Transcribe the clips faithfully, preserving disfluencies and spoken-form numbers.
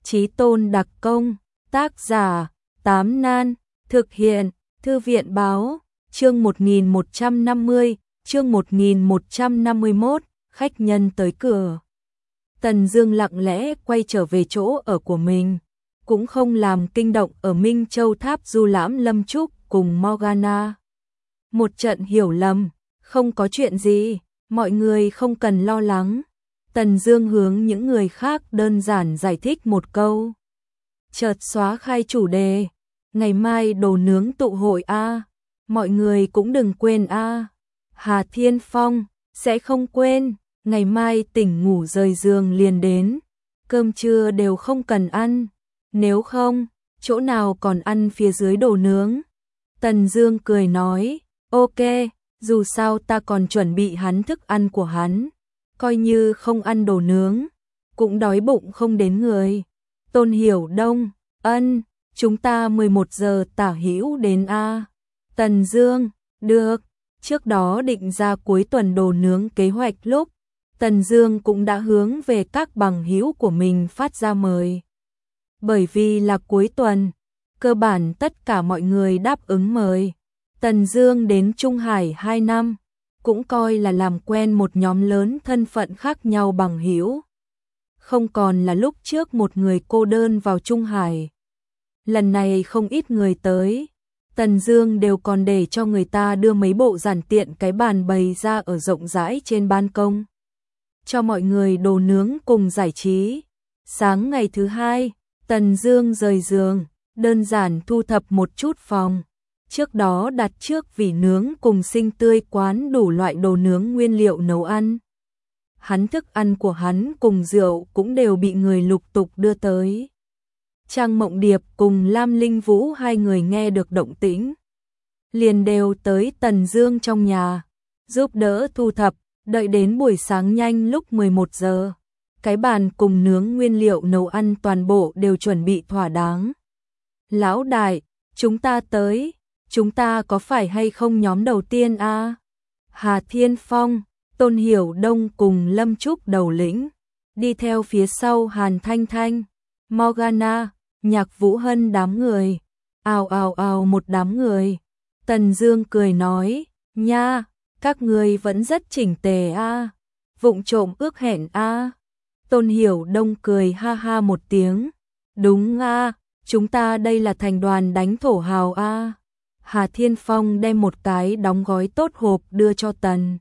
Chí Tôn đặc công, tác giả, Tám Nan, thực hiện, Thư viện báo, chương một nghìn một trăm năm mươi, chương một nghìn một trăm năm mươi mốt, khách nhân tới cửa. Tần Dương lặng lẽ quay trở về chỗ ở của mình, cũng không làm kinh động ở Minh Châu Tháp du lãm Lâm Trúc cùng Morgana. Một trận hiểu lầm, không có chuyện gì, mọi người không cần lo lắng. Tần Dương hướng những người khác đơn giản giải thích một câu. Chợt xóa khai chủ đề, ngày mai đồ nướng tụ hội a, mọi người cũng đừng quên a. Hà Thiên Phong, sẽ không quên, ngày mai tỉnh ngủ rời giường liền đến, cơm trưa đều không cần ăn, nếu không, chỗ nào còn ăn phía dưới đồ nướng. Tần Dương cười nói, ok, dù sao ta còn chuẩn bị hắn thức ăn của hắn, coi như không ăn đồ nướng, cũng đói bụng không đến người. Tôn Hiểu Đông, ân, chúng ta mười một giờ tả hữu đến a. Tần Dương, được, trước đó định ra cuối tuần đồ nướng kế hoạch lúc, Tần Dương cũng đã hướng về các bằng hữu của mình phát ra mời. Bởi vì là cuối tuần, cơ bản tất cả mọi người đáp ứng mời. Tần Dương đến Trung Hải hai năm, cũng coi là làm quen một nhóm lớn thân phận khác nhau bằng hữu. Không còn là lúc trước một người cô đơn vào Trung Hải. Lần này không ít người tới, Tần Dương đều còn để cho người ta đưa mấy bộ giản tiện cái bàn bày ra ở rộng rãi trên ban công, cho mọi người đồ nướng cùng giải trí. Sáng ngày thứ hai, Tần Dương rời giường, đơn giản thu thập một chút phòng. Trước đó đặt trước vỉ nướng cùng sinh tươi quán đủ loại đồ nướng nguyên liệu nấu ăn. Hắn thức ăn của hắn cùng rượu cũng đều bị người lục tục đưa tới. Trang Mộng Điệp cùng Lam Linh Vũ hai người nghe được động tĩnh, liền đều tới Tần Dương trong nhà, giúp đỡ thu thập, đợi đến buổi sáng nhanh lúc mười một giờ. Cái bàn cùng nướng nguyên liệu nấu ăn toàn bộ đều chuẩn bị thỏa đáng. Lão đại, chúng ta tới, chúng ta có phải hay không nhóm đầu tiên a? À? Hà Thiên Phong, Tôn Hiểu Đông cùng Lâm Trúc đầu lĩnh, đi theo phía sau Hàn Thanh Thanh, Morgana, Nhạc Vũ Hân đám người, ào ào ào một đám người. Tần Dương cười nói, nha, các người vẫn rất chỉnh tề a, à? Vụng trộm ước hẹn a. À? Tôn Hiểu Đông cười ha ha một tiếng, đúng a, à, chúng ta đây là thành đoàn đánh thổ hào a. À? Hà Thiên Phong đem một cái đóng gói tốt hộp đưa cho Tần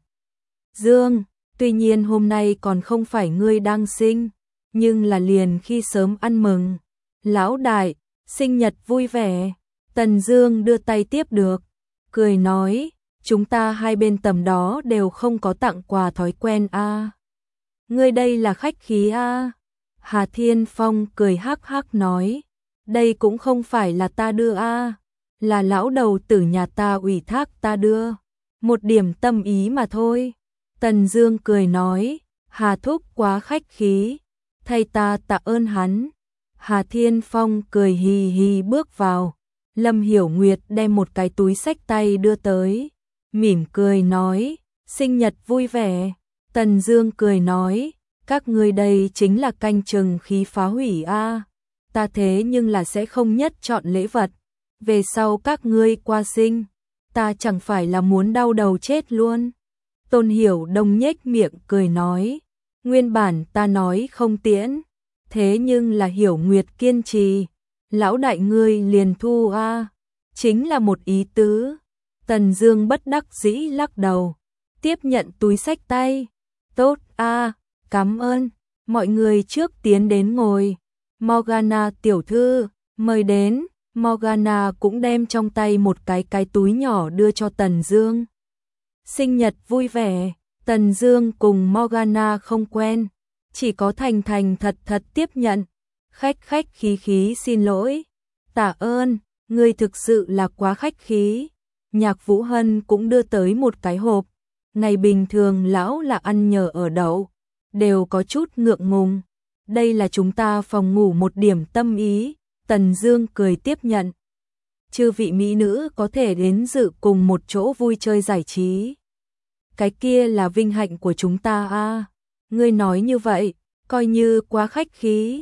Dương, tuy nhiên hôm nay còn không phải ngươi đang sinh, nhưng là liền khi sớm ăn mừng. Lão đại, sinh nhật vui vẻ. Tần Dương đưa tay tiếp được, cười nói, chúng ta hai bên tầm đó đều không có tặng quà thói quen a. À. Ngươi đây là khách khí a. À. Hà Thiên Phong cười hắc hắc nói, đây cũng không phải là ta đưa a, à, là lão đầu tử nhà ta ủy thác ta đưa, một điểm tâm ý mà thôi. Tần Dương cười nói, Hà thúc quá khách khí, thay ta tạ ơn hắn. Hà Thiên Phong cười hì hì bước vào, Lâm Hiểu Nguyệt đem một cái túi xách tay đưa tới, mỉm cười nói, sinh nhật vui vẻ. Tần Dương cười nói, các ngươi đây chính là canh chừng khí phá hủy a, à. Ta thế nhưng là sẽ không nhất chọn lễ vật, về sau các ngươi qua sinh, ta chẳng phải là muốn đau đầu chết luôn. Tôn Hiểu Đông nhếch miệng cười nói, nguyên bản ta nói không tiễn, thế nhưng là Hiểu Nguyệt kiên trì, lão đại ngươi liền thu a, à. Chính là một ý tứ. Tần Dương bất đắc dĩ lắc đầu, tiếp nhận túi xách tay, tốt a, à, cảm ơn, mọi người trước tiến đến ngồi. Morgana tiểu thư, mời đến. Morgana cũng đem trong tay một cái cái túi nhỏ đưa cho Tần Dương. Sinh nhật vui vẻ. Tần Dương cùng Morgana không quen, chỉ có thành thành thật thật tiếp nhận, khách khách khí khí xin lỗi, tạ ơn, ngươi thực sự là quá khách khí. Nhạc Vũ Hân cũng đưa tới một cái hộp, ngày bình thường lão là ăn nhờ ở đậu, đều có chút ngượng ngùng, đây là chúng ta phòng ngủ một điểm tâm ý. Tần Dương cười tiếp nhận, chư vị mỹ nữ có thể đến dự cùng một chỗ vui chơi giải trí, cái kia là vinh hạnh của chúng ta a. À, ngươi nói như vậy, coi như quá khách khí.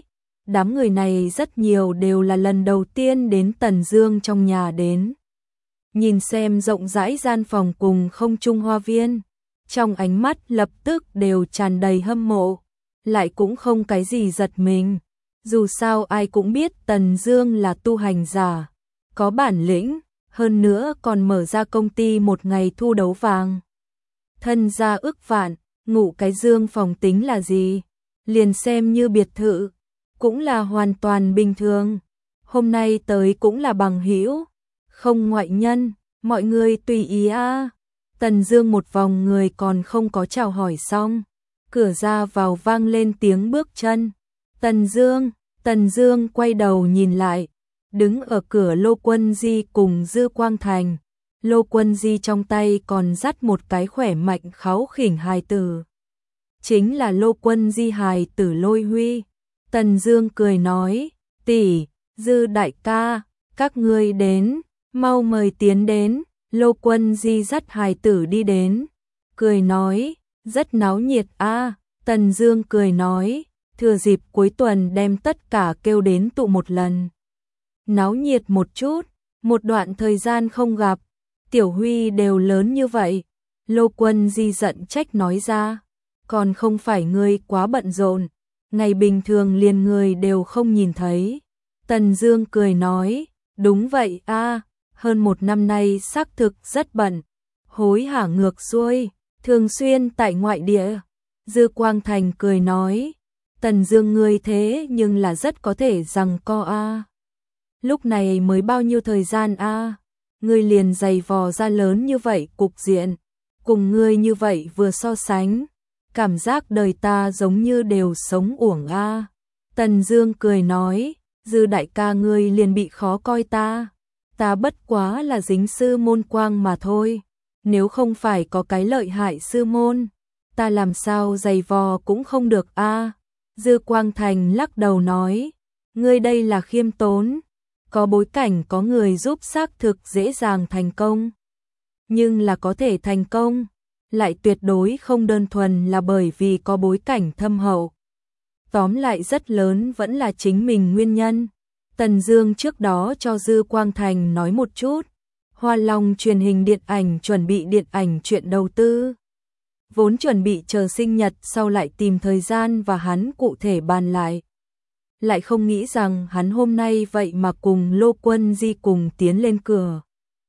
Đám người này rất nhiều đều là lần đầu tiên đến Tần Dương trong nhà đến. Nhìn xem rộng rãi gian phòng cùng không trung hoa viên, trong ánh mắt lập tức đều tràn đầy hâm mộ, lại cũng không cái gì giật mình. Dù sao ai cũng biết Tần Dương là tu hành giả, có bản lĩnh, hơn nữa còn mở ra công ty một ngày thu đấu vàng. Thân gia ức vạn, ngủ cái dương phòng tính là gì, liền xem như biệt thự, cũng là hoàn toàn bình thường. Hôm nay tới cũng là bằng hữu, không ngoại nhân, mọi người tùy ý a. À. Tần Dương một vòng người còn không có chào hỏi xong, cửa ra vào vang lên tiếng bước chân. Tần Dương, Tần Dương quay đầu nhìn lại, đứng ở cửa Lô Quân Di cùng Dư Quang Thành. Lô Quân Di trong tay còn dắt một cái khỏe mạnh kháu khỉnh hài tử. Chính là Lô Quân Di hài tử Lôi Huy. Tần Dương cười nói, tỷ, Dư đại ca, các ngươi đến, mau mời tiến đến. Lô Quân Di dắt hài tử đi đến, cười nói, rất náo nhiệt a. À. Tần Dương cười nói, thừa dịp cuối tuần đem tất cả kêu đến tụ một lần. Náo nhiệt một chút, một đoạn thời gian không gặp, Tiểu Huy đều lớn như vậy. Lô Quân Di giận trách nói ra, còn không phải ngươi quá bận rộn, ngày bình thường liền người đều không nhìn thấy. Tần Dương cười nói, đúng vậy a, à, hơn một năm nay xác thực rất bận, hối hả ngược xuôi, thường xuyên tại ngoại địa. Dư Quang Thành cười nói, Tần Dương ngươi thế nhưng là rất có thể rằng co a. À. Lúc này mới bao nhiêu thời gian a, à? Ngươi liền dày vò ra lớn như vậy cục diện, cùng ngươi như vậy vừa so sánh, cảm giác đời ta giống như đều sống uổng a. À. Tần Dương cười nói, Dư đại ca ngươi liền bị khó coi ta, ta bất quá là dính sư môn quang mà thôi, nếu không phải có cái lợi hại sư môn, ta làm sao dày vò cũng không được a. À. Dư Quang Thành lắc đầu nói, ngươi đây là khiêm tốn, có bối cảnh có người giúp xác thực dễ dàng thành công, nhưng là có thể thành công, lại tuyệt đối không đơn thuần là bởi vì có bối cảnh thâm hậu. Tóm lại rất lớn vẫn là chính mình nguyên nhân. Tần Dương trước đó cho Dư Quang Thành nói một chút, Hoa Long truyền hình điện ảnh chuẩn bị điện ảnh chuyện đầu tư. Vốn chuẩn bị chờ sinh nhật sau lại tìm thời gian và hắn cụ thể bàn lại. Lại không nghĩ rằng hắn hôm nay vậy mà cùng Lô Quân Di cùng tiến lên cửa.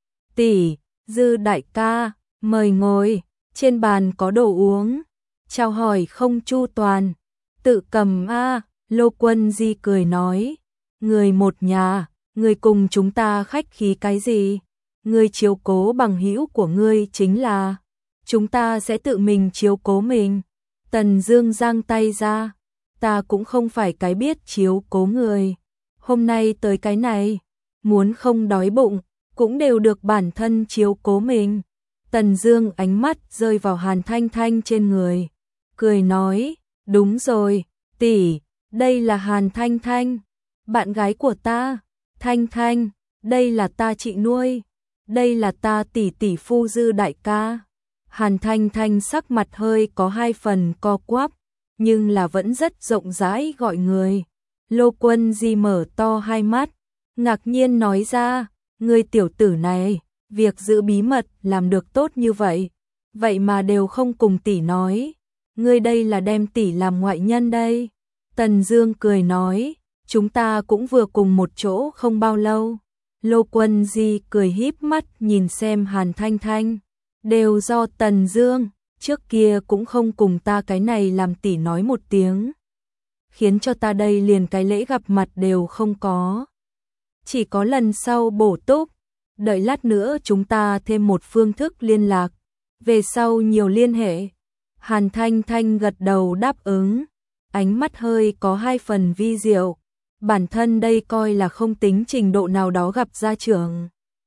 Tỷ, Dư đại ca, mời ngồi, trên bàn có đồ uống. Chào hỏi không chu toàn, tự cầm a. Lô Quân Di cười nói, người một nhà, người cùng chúng ta khách khí cái gì? Người chiếu cố bằng hữu của ngươi chính là, chúng ta sẽ tự mình chiếu cố mình. Tần Dương giang tay ra, ta cũng không phải cái biết chiếu cố người. Hôm nay tới cái này, muốn không đói bụng, cũng đều được bản thân chiếu cố mình. Tần Dương ánh mắt rơi vào Hàn Thanh Thanh trên người, cười nói, đúng rồi, tỷ, đây là Hàn Thanh Thanh, bạn gái của ta. Thanh Thanh, đây là ta chị nuôi, đây là ta tỷ tỷ phu Dư đại ca. Hàn Thanh Thanh sắc mặt hơi có hai phần co quắp, nhưng là vẫn rất rộng rãi gọi người. Lô Quân Di mở to hai mắt, ngạc nhiên nói ra, ngươi tiểu tử này, việc giữ bí mật làm được tốt như vậy, vậy mà đều không cùng tỷ nói, ngươi đây là đem tỷ làm ngoại nhân đây. Tần Dương cười nói, chúng ta cũng vừa cùng một chỗ không bao lâu. Lô Quân Di cười híp mắt nhìn xem Hàn Thanh Thanh, đều do Tần Dương, trước kia cũng không cùng ta cái này làm tỷ nói một tiếng, khiến cho ta đây liền cái lễ gặp mặt đều không có. Chỉ có lần sau bổ túc, đợi lát nữa chúng ta thêm một phương thức liên lạc, về sau nhiều liên hệ. Hàn Thanh Thanh gật đầu đáp ứng, ánh mắt hơi có hai phần vi diệu, bản thân đây coi là không tính trình độ nào đó gặp gia trưởng.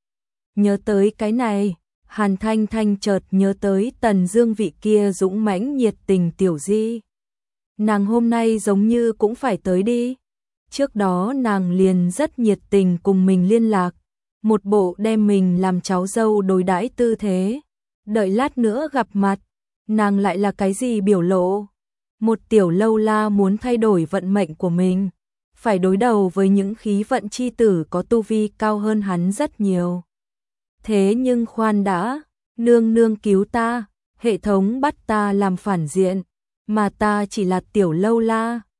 Nhớ tới cái này, Hàn Thanh Thanh chợt nhớ tới Tần Dương vị kia dũng mãnh nhiệt tình tiểu di. Nàng hôm nay giống như cũng phải tới đi. Trước đó nàng liền rất nhiệt tình cùng mình liên lạc, một bộ đem mình làm cháu dâu đối đãi tư thế. Đợi lát nữa gặp mặt, nàng lại là cái gì biểu lộ? Một tiểu lâu la muốn thay đổi vận mệnh của mình, phải đối đầu với những khí vận chi tử có tu vi cao hơn hắn rất nhiều. Thế nhưng khoan đã, nương nương cứu ta, hệ thống bắt ta làm phản diện, mà ta chỉ là tiểu lâu la,